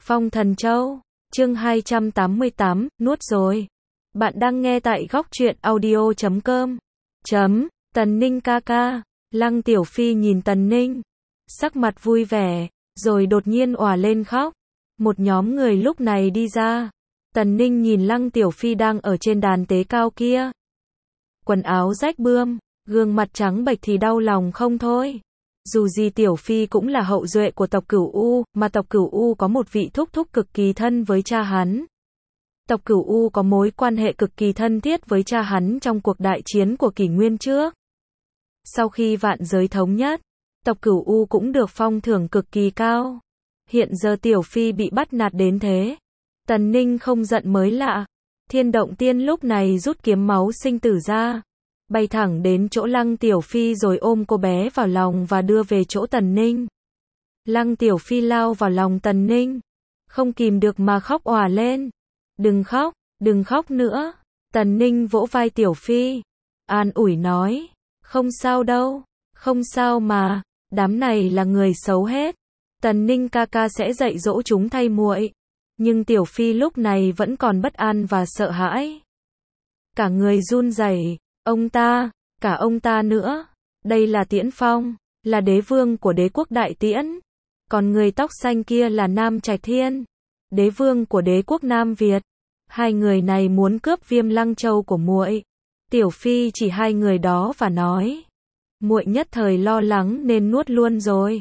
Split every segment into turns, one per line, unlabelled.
Phong Thần Châu, chương 288, nuốt rồi. Bạn đang nghe tại góc truyện audio.com. Tần Ninh ca ca. Lăng Tiểu Phi nhìn Tần Ninh, sắc mặt vui vẻ, rồi đột nhiên òa lên khóc. Một nhóm người lúc này đi ra. Tần Ninh nhìn Lăng Tiểu Phi đang ở trên đàn tế cao kia. Quần áo rách bươm, gương mặt trắng bệch thì đau lòng không thôi. Dù gì Tiểu Phi cũng là hậu duệ của tộc Cửu U, mà tộc Cửu U có một vị thúc thúc cực kỳ thân với cha hắn. Tộc Cửu U có mối quan hệ cực kỳ thân thiết với cha hắn trong cuộc đại chiến của kỷ nguyên trước. Sau khi vạn giới thống nhất, tộc Cửu U cũng được phong thưởng cực kỳ cao. Hiện giờ Tiểu Phi bị bắt nạt đến thế, Tần Ninh không giận mới lạ. Thiên Động Tiên lúc này rút kiếm máu sinh tử ra, bay thẳng đến chỗ Lăng Tiểu Phi rồi ôm cô bé vào lòng và đưa về chỗ Tần Ninh. Lăng Tiểu Phi lao vào lòng Tần Ninh, không kìm được mà khóc òa lên. Đừng khóc nữa. Tần Ninh vỗ vai Tiểu Phi, an ủi nói, không sao đâu, không sao mà, đám này là người xấu hết. Tần Ninh ca ca sẽ dạy dỗ chúng thay muội. Nhưng Tiểu Phi lúc này vẫn còn bất an và sợ hãi. Cả người run rẩy, cả ông ta nữa. Đây là Tiễn Phong, là đế vương của đế quốc Đại Tiễn. Còn người tóc xanh kia là Nam Trạch Thiên, đế vương của đế quốc Nam Việt. Hai người này muốn cướp Viêm Lăng Châu của muội. Tiểu Phi chỉ hai người đó và nói, muội nhất thời lo lắng nên nuốt luôn rồi.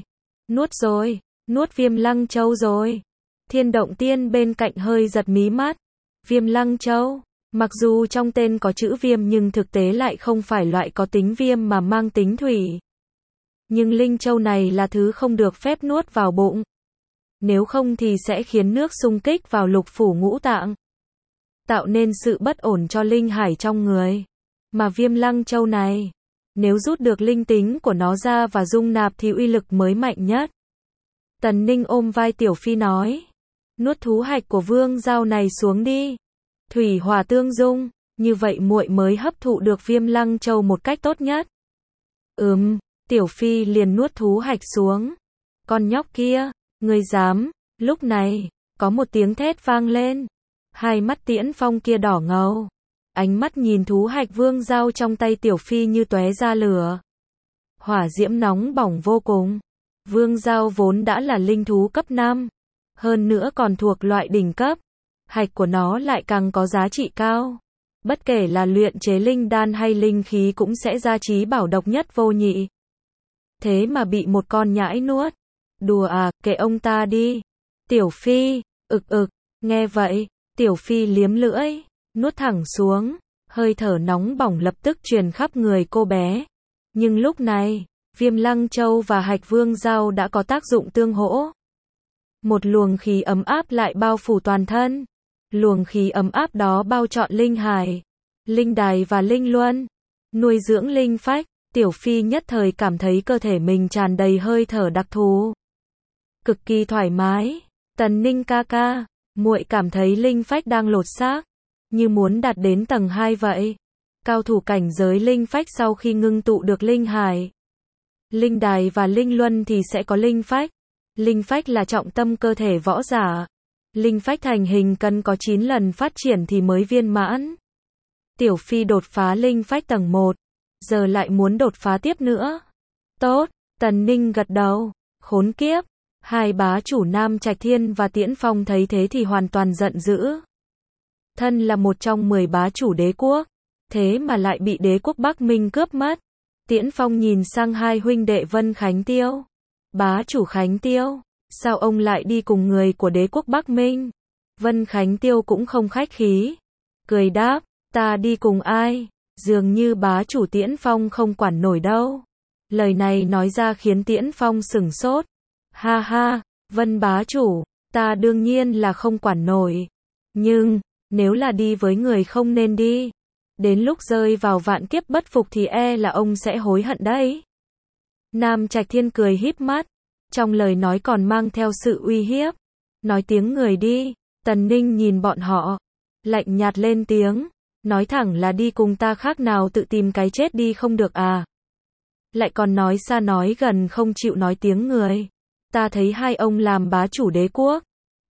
Nuốt Viêm Lăng Châu rồi. Thiên Động Tiên bên cạnh hơi giật mí mắt. Viêm Lăng Châu, mặc dù trong tên có chữ viêm nhưng thực tế lại không phải loại có tính viêm mà mang tính thủy. Nhưng Linh Châu này là thứ không được phép nuốt vào bụng. Nếu không thì sẽ khiến nước xung kích vào lục phủ ngũ tạng, tạo nên sự bất ổn cho linh hải trong người. Mà Viêm Lăng Châu này, nếu rút được linh tính của nó ra và dung nạp thì uy lực mới mạnh nhất. Tần Ninh ôm vai Tiểu Phi nói, nuốt thú hạch của Vương Giao này xuống đi. Thủy hỏa tương dung, như vậy muội mới hấp thụ được Viêm Lăng Châu một cách tốt nhất. Tiểu Phi liền nuốt thú hạch xuống. Con nhóc kia, ngươi dám. Lúc này, có một tiếng thét vang lên. Hai mắt Tiễn Phong kia đỏ ngầu. Ánh mắt nhìn thú hạch Vương Giao trong tay Tiểu Phi như tóe ra lửa. Hỏa diễm nóng bỏng vô cùng. Vương Giao vốn đã là linh thú cấp 5. Hơn nữa còn thuộc loại đỉnh cấp. Hạch của nó lại càng có giá trị cao. Bất kể là luyện chế linh đan hay linh khí cũng sẽ gia trí bảo độc nhất vô nhị. Thế mà bị một con nhãi nuốt. Đùa à, kệ ông ta đi. Tiểu Phi, nghe vậy, Tiểu Phi liếm lưỡi, nuốt thẳng xuống. Hơi thở nóng bỏng lập tức truyền khắp người cô bé. Nhưng lúc này, Viêm Lăng Châu và hạch Vương Giao đã có tác dụng tương hỗ. Một luồng khí ấm áp lại bao phủ toàn thân. Luồng khí ấm áp đó bao trọn linh hải, linh đài và linh luân, nuôi dưỡng linh phách. Tiểu Phi nhất thời cảm thấy cơ thể mình tràn đầy hơi thở đặc thù, cực kỳ thoải mái. Tần Ninh ca ca, muội cảm thấy linh phách đang lột xác, như muốn đạt đến tầng 2 vậy. Cao thủ cảnh giới linh phách sau khi ngưng tụ được linh hải, linh đài và linh luân thì sẽ có linh phách. Linh phách là trọng tâm cơ thể võ giả. Linh phách thành hình cần có 9 lần phát triển thì mới viên mãn. Tiểu Phi đột phá linh phách tầng 1, giờ lại muốn đột phá tiếp nữa. Tốt, Tần Ninh gật đầu. Khốn kiếp. Hai bá chủ Nam Trạch Thiên và Tiễn Phong thấy thế thì hoàn toàn giận dữ. Thân là một trong 10 bá chủ đế quốc, thế mà lại bị đế quốc Bắc Minh cướp mất. Tiễn Phong nhìn sang hai huynh đệ Vân Khánh Tiêu. Bá chủ Khánh Tiêu, sao ông lại đi cùng người của đế quốc Bắc Minh? Vân Khánh Tiêu cũng không khách khí, cười đáp, ta đi cùng ai? Dường như bá chủ Tiễn Phong không quản nổi đâu. Lời này nói ra khiến Tiễn Phong sửng sốt. Ha ha, Vân bá chủ, ta đương nhiên là không quản nổi. Nhưng, nếu là đi với người không nên đi, đến lúc rơi vào vạn kiếp bất phục thì là ông sẽ hối hận đấy. Nam Trạch Thiên cười híp mắt, trong lời nói còn mang theo sự uy hiếp. Nói tiếng người đi. Tần Ninh nhìn bọn họ, lạnh nhạt lên tiếng, nói thẳng là đi cùng ta khác nào tự tìm cái chết đi không được à. Lại còn nói xa nói gần không chịu nói tiếng người. Ta thấy hai ông làm bá chủ đế quốc,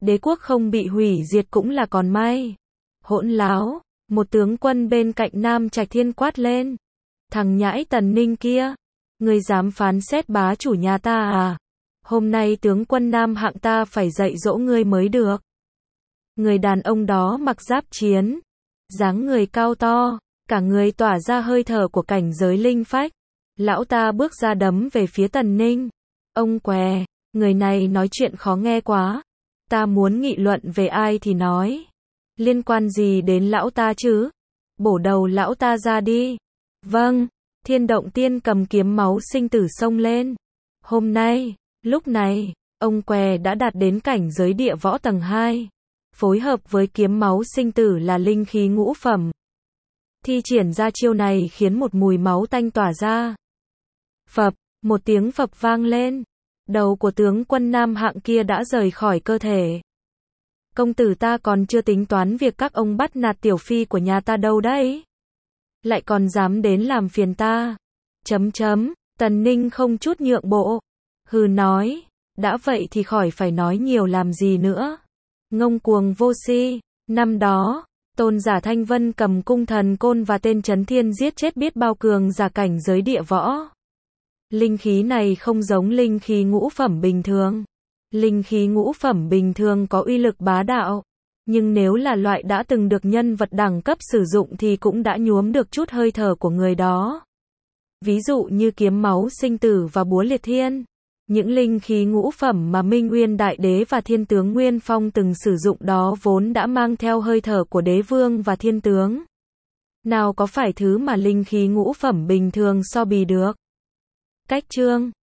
Đế quốc không bị hủy diệt cũng là còn may. Hỗn láo, một tướng quân bên cạnh Nam Trạch Thiên quát lên. Thằng nhãi Tần Ninh kia, ngươi dám phán xét bá chủ nhà ta à? Hôm nay tướng quân Nam Hạng ta phải dạy dỗ ngươi mới được. Người đàn ông đó mặc giáp chiến, dáng người cao to, cả người tỏa ra hơi thở của cảnh giới linh phách. Lão ta bước ra đấm về phía Tần Ninh. Ông què, người này nói chuyện khó nghe quá. Ta muốn nghị luận về ai thì nói. Liên quan gì đến lão ta chứ? Bổ đầu lão ta ra đi. Vâng, Thiên Động Tiên cầm kiếm máu sinh tử xông lên. Hôm nay, lúc này, ông què đã đạt đến cảnh giới địa võ tầng 2. Phối hợp với kiếm máu sinh tử là linh khí ngũ phẩm. Thi triển ra chiêu này khiến một mùi máu tanh tỏa ra. Phập, một tiếng phập vang lên. Đầu của tướng quân Nam Hạng kia đã rời khỏi cơ thể. Công tử ta còn chưa tính toán việc các ông bắt nạt tiểu phi của nhà ta đâu đấy. Lại còn dám đến làm phiền ta. Tần Ninh không chút nhượng bộ. Hừ nói, đã vậy thì khỏi phải nói nhiều làm gì nữa. Ngông cuồng vô si, năm đó, tôn giả Thanh Vân cầm cung thần côn và tên Chấn Thiên giết chết biết bao cường giả cảnh giới địa võ. Linh khí này không giống linh khí ngũ phẩm bình thường. Linh khí ngũ phẩm bình thường có uy lực bá đạo, nhưng nếu là loại đã từng được nhân vật đẳng cấp sử dụng thì cũng đã nhuốm được chút hơi thở của người đó. Ví dụ như kiếm máu sinh tử và búa liệt thiên. Những linh khí ngũ phẩm mà Minh Uyên Đại Đế và Thiên Tướng Nguyên Phong từng sử dụng đó vốn đã mang theo hơi thở của đế vương và thiên tướng. Nào có phải thứ mà linh khí ngũ phẩm bình thường so bì được. Cách chương